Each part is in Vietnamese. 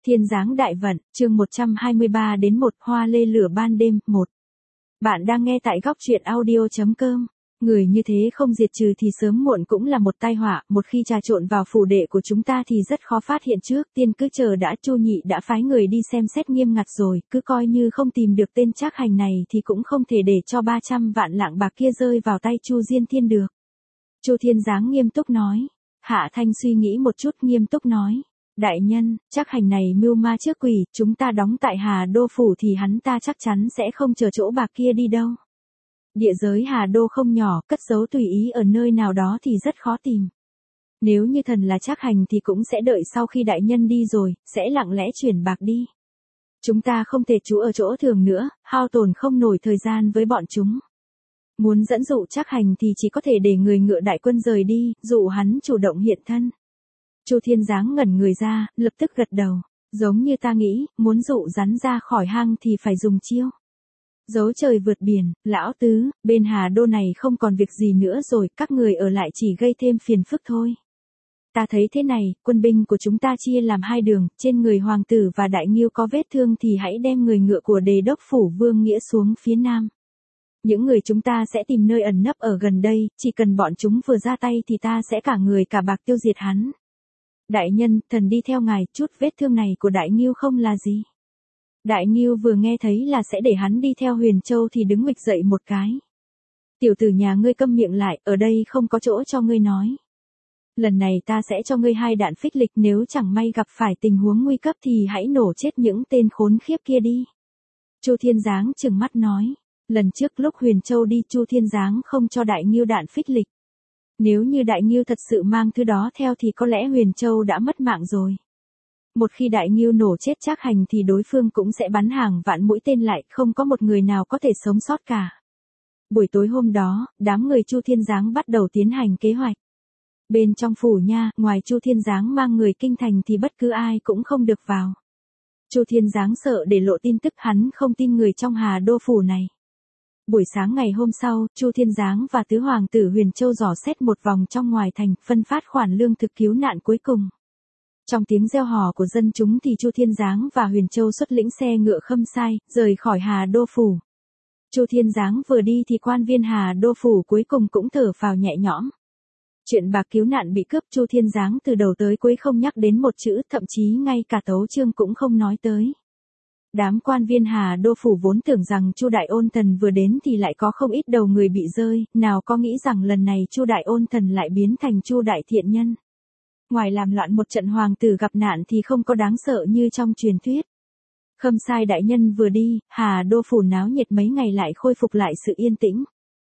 Thiên giáng đại vận, chương 123 đến 1 hoa lê lửa ban đêm, 1. Bạn đang nghe tại góc truyện audio.com. Người như thế không diệt trừ thì sớm muộn cũng là một tai họa, một khi trà trộn vào phủ đệ của chúng ta thì rất khó phát hiện trước, tiên cứ chờ đã. Chu Nhị đã phái người đi xem xét nghiêm ngặt rồi, cứ coi như không tìm được tên trác hành này thì cũng không thể để cho 300 vạn lạng bạc kia rơi vào tay Chu Diên Thiên được. Chu Thiên Giáng nghiêm túc nói. Hạ Thanh suy nghĩ một chút nghiêm túc nói. Đại nhân, trác hành này mưu ma trước quỷ, chúng ta đóng tại Hà Đô Phủ thì hắn ta chắc chắn sẽ không chờ chỗ bạc kia đi đâu. Địa giới Hà Đô không nhỏ, cất giấu tùy ý ở nơi nào đó thì rất khó tìm. Nếu như thần là trác hành thì cũng sẽ đợi sau khi đại nhân đi rồi, sẽ lặng lẽ chuyển bạc đi. Chúng ta không thể trú ở chỗ thường nữa, hao tổn không nổi thời gian với bọn chúng. Muốn dẫn dụ trác hành thì chỉ có thể để người ngựa đại quân rời đi, dụ hắn chủ động hiện thân. Chu Thiên Giáng ngẩn người ra, lập tức gật đầu. Giống như ta nghĩ, muốn dụ rắn ra khỏi hang thì phải dùng chiêu giấu trời vượt biển. Lão tứ, bên Hà Đô này không còn việc gì nữa rồi, các người ở lại chỉ gây thêm phiền phức thôi. Ta thấy thế này, quân binh của chúng ta chia làm hai đường, trên người hoàng tử và đại nghiêu có vết thương thì hãy đem người ngựa của đề đốc phủ Vương Nghĩa xuống phía nam. Những người chúng ta sẽ tìm nơi ẩn nấp ở gần đây, chỉ cần bọn chúng vừa ra tay thì ta sẽ cả người cả bạc tiêu diệt hắn. Đại nhân, thần đi theo ngài, chút vết thương này của đại nghiêu không là gì. Đại nghiêu vừa nghe thấy là sẽ để hắn đi theo Huyền Châu thì đứng nguịch dậy một cái. Tiểu tử nhà ngươi câm miệng lại, ở đây không có chỗ cho ngươi nói. Lần này ta sẽ cho ngươi 2 đạn phích lịch, nếu chẳng may gặp phải tình huống nguy cấp thì hãy nổ chết những tên khốn khiếp kia đi. Chu Thiên Giáng trừng mắt nói. Lần trước lúc Huyền Châu đi Chu Thiên Giáng không cho đại nghiêu đạn phích lịch. Nếu như đại nghiêu thật sự mang thứ đó theo thì có lẽ Huyền Châu đã mất mạng rồi. Một khi đại nghiêu nổ chết trác hành thì đối phương cũng sẽ bắn hàng vạn mũi tên lại, không có một người nào có thể sống sót cả. Buổi tối hôm đó, đám người Chu Thiên Giáng bắt đầu tiến hành kế hoạch. Bên trong phủ nha, ngoài Chu Thiên Giáng mang người kinh thành thì bất cứ ai cũng không được vào. Chu Thiên Giáng sợ để lộ tin tức, hắn không tin người trong Hà Đô phủ này. Buổi sáng ngày hôm sau, Chu Thiên Giáng và tứ hoàng tử Huyền Châu dò xét một vòng trong ngoài thành, phân phát khoản lương thực cứu nạn cuối cùng. Trong tiếng reo hò của dân chúng thì Chu Thiên Giáng và Huyền Châu xuất lĩnh xe ngựa khâm sai, rời khỏi Hà Đô Phủ. Chu Thiên Giáng vừa đi thì quan viên Hà Đô Phủ cuối cùng cũng thở phào nhẹ nhõm. Chuyện bạc cứu nạn bị cướp Chu Thiên Giáng từ đầu tới cuối không nhắc đến một chữ, thậm chí ngay cả tấu chương cũng không nói tới. Đám quan viên Hà Đô Phủ vốn tưởng rằng Chu Đại Ôn Thần vừa đến thì lại có không ít đầu người bị rơi, nào có nghĩ rằng lần này Chu Đại Ôn Thần lại biến thành Chu Đại Thiện Nhân. Ngoài làm loạn một trận hoàng tử gặp nạn thì không có đáng sợ như trong truyền thuyết. Khâm sai đại nhân vừa đi, Hà Đô Phủ náo nhiệt mấy ngày lại khôi phục lại sự yên tĩnh.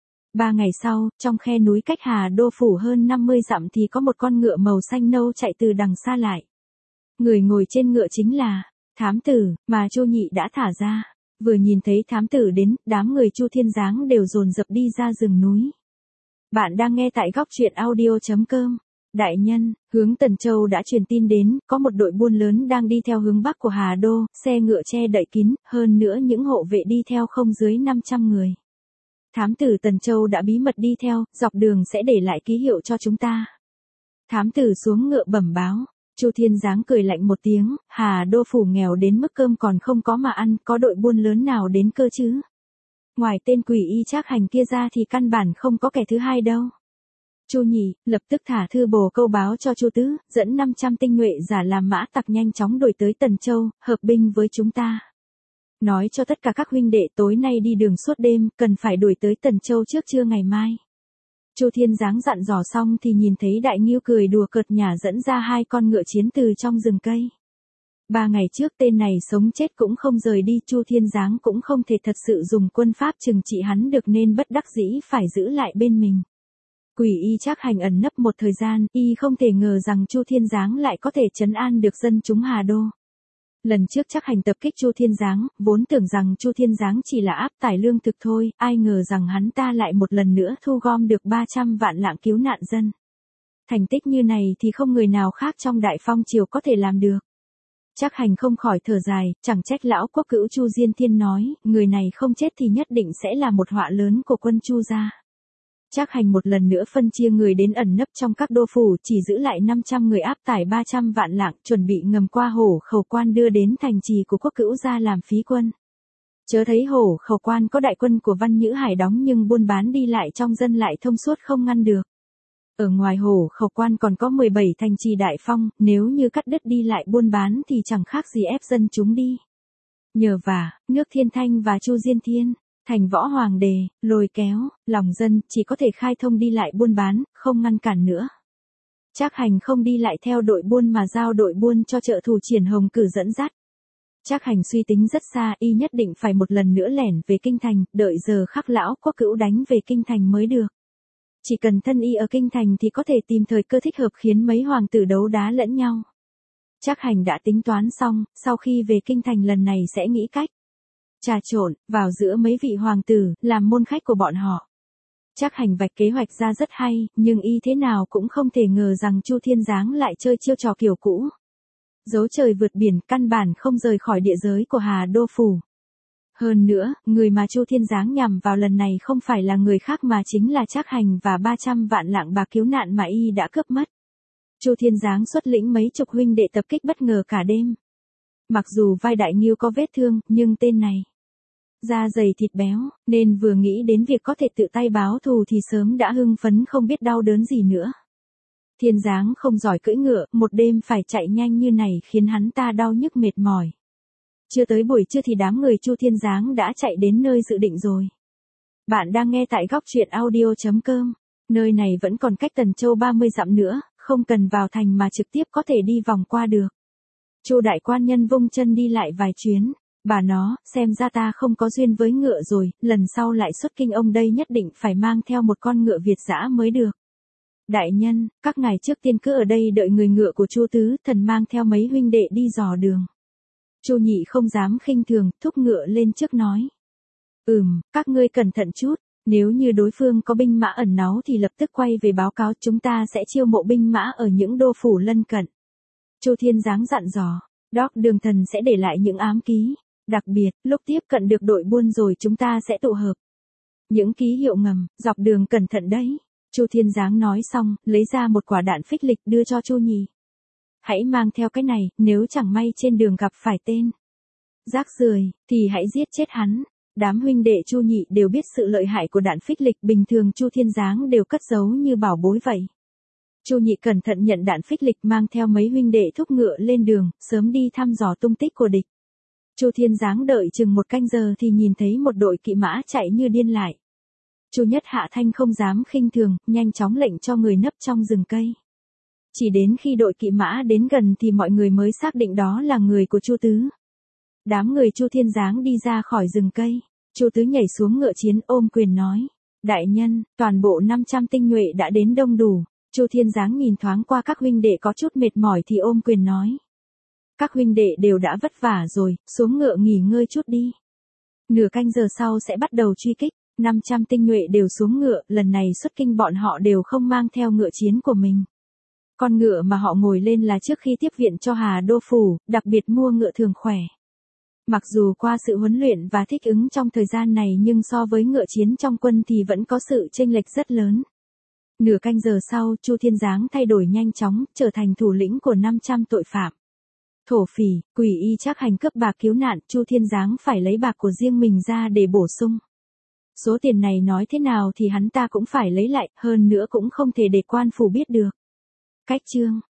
3 ngày sau, trong khe núi cách Hà Đô Phủ hơn 50 dặm thì có một con ngựa màu xanh nâu chạy từ đằng xa lại. Người ngồi trên ngựa chính là thám tử mà Chu Nhị đã thả ra. Vừa nhìn thấy thám tử đến, đám người Chu Thiên Giáng đều dồn dập đi ra rừng núi. Bạn đang nghe tại góc truyện audio.com. Đại nhân, hướng Tần Châu đã truyền tin đến, có một đội buôn lớn đang đi theo hướng bắc của Hà Đô, xe ngựa che đậy kín, hơn nữa những hộ vệ đi theo không dưới 500 người. Thám tử Tần Châu đã bí mật đi theo, dọc đường sẽ để lại ký hiệu cho chúng ta. Thám tử xuống ngựa bẩm báo. Chu Thiên Giáng cười lạnh một tiếng, Hà Đô Phủ nghèo đến mức cơm còn không có mà ăn, có đội buôn lớn nào đến cơ chứ? Ngoài tên quỷ y trác hành kia ra thì căn bản không có kẻ thứ hai đâu. Chu Nhị lập tức thả thư bồ câu báo cho Chu Tứ, dẫn 500 tinh nhuệ giả làm mã tặc nhanh chóng đuổi tới Tần Châu, hợp binh với chúng ta. Nói cho tất cả các huynh đệ tối nay đi đường suốt đêm, cần phải đuổi tới Tần Châu trước trưa ngày mai. Chu Thiên Giáng dặn dò xong thì nhìn thấy đại nghiêu cười đùa cợt nhả dẫn ra 2 con ngựa chiến từ trong rừng cây. 3 ngày trước tên này sống chết cũng không rời đi, Chu Thiên Giáng cũng không thể thật sự dùng quân pháp trừng trị hắn được nên bất đắc dĩ phải giữ lại bên mình. Quỷ y trác hành ẩn nấp một thời gian, y không thể ngờ rằng Chu Thiên Giáng lại có thể trấn an được dân chúng Hà Đô. Lần trước trác hành tập kích Chu Thiên Giáng, vốn tưởng rằng Chu Thiên Giáng chỉ là áp tải lương thực thôi, ai ngờ rằng hắn ta lại một lần nữa thu gom được 300 vạn lạng cứu nạn dân. Thành tích như này thì không người nào khác trong Đại Phong triều có thể làm được. Trác hành không khỏi thở dài, chẳng trách lão quốc cữu Chu Diên Thiên nói, người này không chết thì nhất định sẽ là một họa lớn của quân Chu gia. Trác Hành một lần nữa phân chia người đến ẩn nấp trong các đô phủ, chỉ giữ lại 500 người áp tải 300 vạn lạng, chuẩn bị ngầm qua Hổ Khẩu Quan đưa đến thành trì của Quốc Cữu gia làm phí quân. Chớ thấy Hổ Khẩu Quan có đại quân của Văn Nhữ Hải đóng nhưng buôn bán đi lại trong dân lại thông suốt không ngăn được. Ở ngoài Hổ Khẩu Quan còn có 17 thành trì đại phong, nếu như cắt đứt đi lại buôn bán thì chẳng khác gì ép dân chúng đi. Nhờ vả, nước Thiên Thanh và Chu Diên Thiên, thành Võ Hoàng Đề, lôi kéo, lòng dân chỉ có thể khai thông đi lại buôn bán, không ngăn cản nữa. Trác Hành không đi lại theo đội buôn mà giao đội buôn cho trợ thủ Triển Hồng Cử dẫn dắt. Trác Hành suy tính rất xa, y nhất định phải một lần nữa lẻn về kinh thành, đợi giờ khắc lão Quốc Cữu đánh về kinh thành mới được. Chỉ cần thân y ở kinh thành thì có thể tìm thời cơ thích hợp khiến mấy hoàng tử đấu đá lẫn nhau. Trác Hành đã tính toán xong, sau khi về kinh thành lần này sẽ nghĩ cách trà trộn vào giữa mấy vị hoàng tử, làm môn khách của bọn họ. Trác Hành vạch kế hoạch ra rất hay, nhưng y thế nào cũng không thể ngờ rằng Chu Thiên Giáng lại chơi chiêu trò kiểu cũ. Giấu trời vượt biển, căn bản không rời khỏi địa giới của Hà Đô phủ. Hơn nữa, người mà Chu Thiên Giáng nhằm vào lần này không phải là người khác mà chính là Trác Hành và 300 vạn lạng bạc cứu nạn mà y đã cướp mất. Chu Thiên Giáng xuất lĩnh mấy chục huynh đệ tập kích bất ngờ cả đêm. Mặc dù vai đại nghêu có vết thương, nhưng tên này da dày thịt béo, nên vừa nghĩ đến việc có thể tự tay báo thù thì sớm đã hưng phấn không biết đau đớn gì nữa. Thiên Giáng không giỏi cưỡi ngựa, một đêm phải chạy nhanh như này khiến hắn ta đau nhức mệt mỏi. Chưa tới buổi trưa thì đám người Chu Thiên Giáng đã chạy đến nơi dự định rồi. Bạn đang nghe tại góc truyện audio.com. Nơi này vẫn còn cách Tần Châu 30 dặm nữa, không cần vào thành mà trực tiếp có thể đi vòng qua được. Chu đại quan nhân vung chân đi lại vài chuyến. Bà nó, xem ra ta không có duyên với ngựa rồi, lần sau lại xuất kinh ông đây nhất định phải mang theo một con ngựa Việt dã mới được. Đại nhân, các ngài trước tiên cứ ở đây đợi người ngựa của Chu Tứ Thần mang theo mấy huynh đệ đi dò đường. Chu Nhị không dám khinh thường, thúc ngựa lên trước nói. Các ngươi cẩn thận chút, nếu như đối phương có binh mã ẩn náu thì lập tức quay về báo cáo, chúng ta sẽ chiêu mộ binh mã ở những đô phủ lân cận. Chu Thiên Giáng dặn dò, Đốc Đường Thần sẽ để lại những ám ký, đặc biệt, lúc tiếp cận được đội buôn rồi chúng ta sẽ tụ hợp. Những ký hiệu ngầm, dọc đường cẩn thận đấy. Chu Thiên Giáng nói xong, lấy ra một quả đạn phích lịch đưa cho Chu Nhị. Hãy mang theo cái này, nếu chẳng may trên đường gặp phải tên rác rưởi thì hãy giết chết hắn. Đám huynh đệ Chu Nhị đều biết sự lợi hại của đạn phích lịch, bình thường Chu Thiên Giáng đều cất giấu như bảo bối vậy. Chu Nhị cẩn thận nhận đạn phích lịch, mang theo mấy huynh đệ thúc ngựa lên đường, sớm đi thăm dò tung tích của địch. Chu Thiên Giáng đợi chừng một canh giờ thì nhìn thấy một đội kỵ mã chạy như điên lại. Chu Nhất Hạ Thanh không dám khinh thường, nhanh chóng lệnh cho người nấp trong rừng cây. Chỉ đến khi đội kỵ mã đến gần thì mọi người mới xác định đó là người của Chu Tứ. Đám người Chu Thiên Giáng đi ra khỏi rừng cây. Chu Tứ nhảy xuống ngựa chiến ôm quyền nói. Đại nhân, toàn bộ 500 tinh nhuệ đã đến đông đủ. Chu Thiên Giáng nhìn thoáng qua các huynh đệ có chút mệt mỏi thì ôm quyền nói. Các huynh đệ đều đã vất vả rồi, xuống ngựa nghỉ ngơi chút đi. Nửa canh giờ sau sẽ bắt đầu truy kích. 500 tinh nhuệ đều xuống ngựa, lần này xuất kinh bọn họ đều không mang theo ngựa chiến của mình. Con ngựa mà họ ngồi lên là trước khi tiếp viện cho Hà Đô phủ, đặc biệt mua ngựa thường khỏe. Mặc dù qua sự huấn luyện và thích ứng trong thời gian này nhưng so với ngựa chiến trong quân thì vẫn có sự chênh lệch rất lớn. Nửa canh giờ sau, Chu Thiên Giáng thay đổi nhanh chóng, trở thành thủ lĩnh của 500 tội phạm. Thổ phỉ, quỷ y Trác Hành cướp bạc cứu nạn, Chu Thiên Giáng phải lấy bạc của riêng mình ra để bổ sung. Số tiền này nói thế nào thì hắn ta cũng phải lấy lại, hơn nữa cũng không thể để quan phủ biết được. Cách chương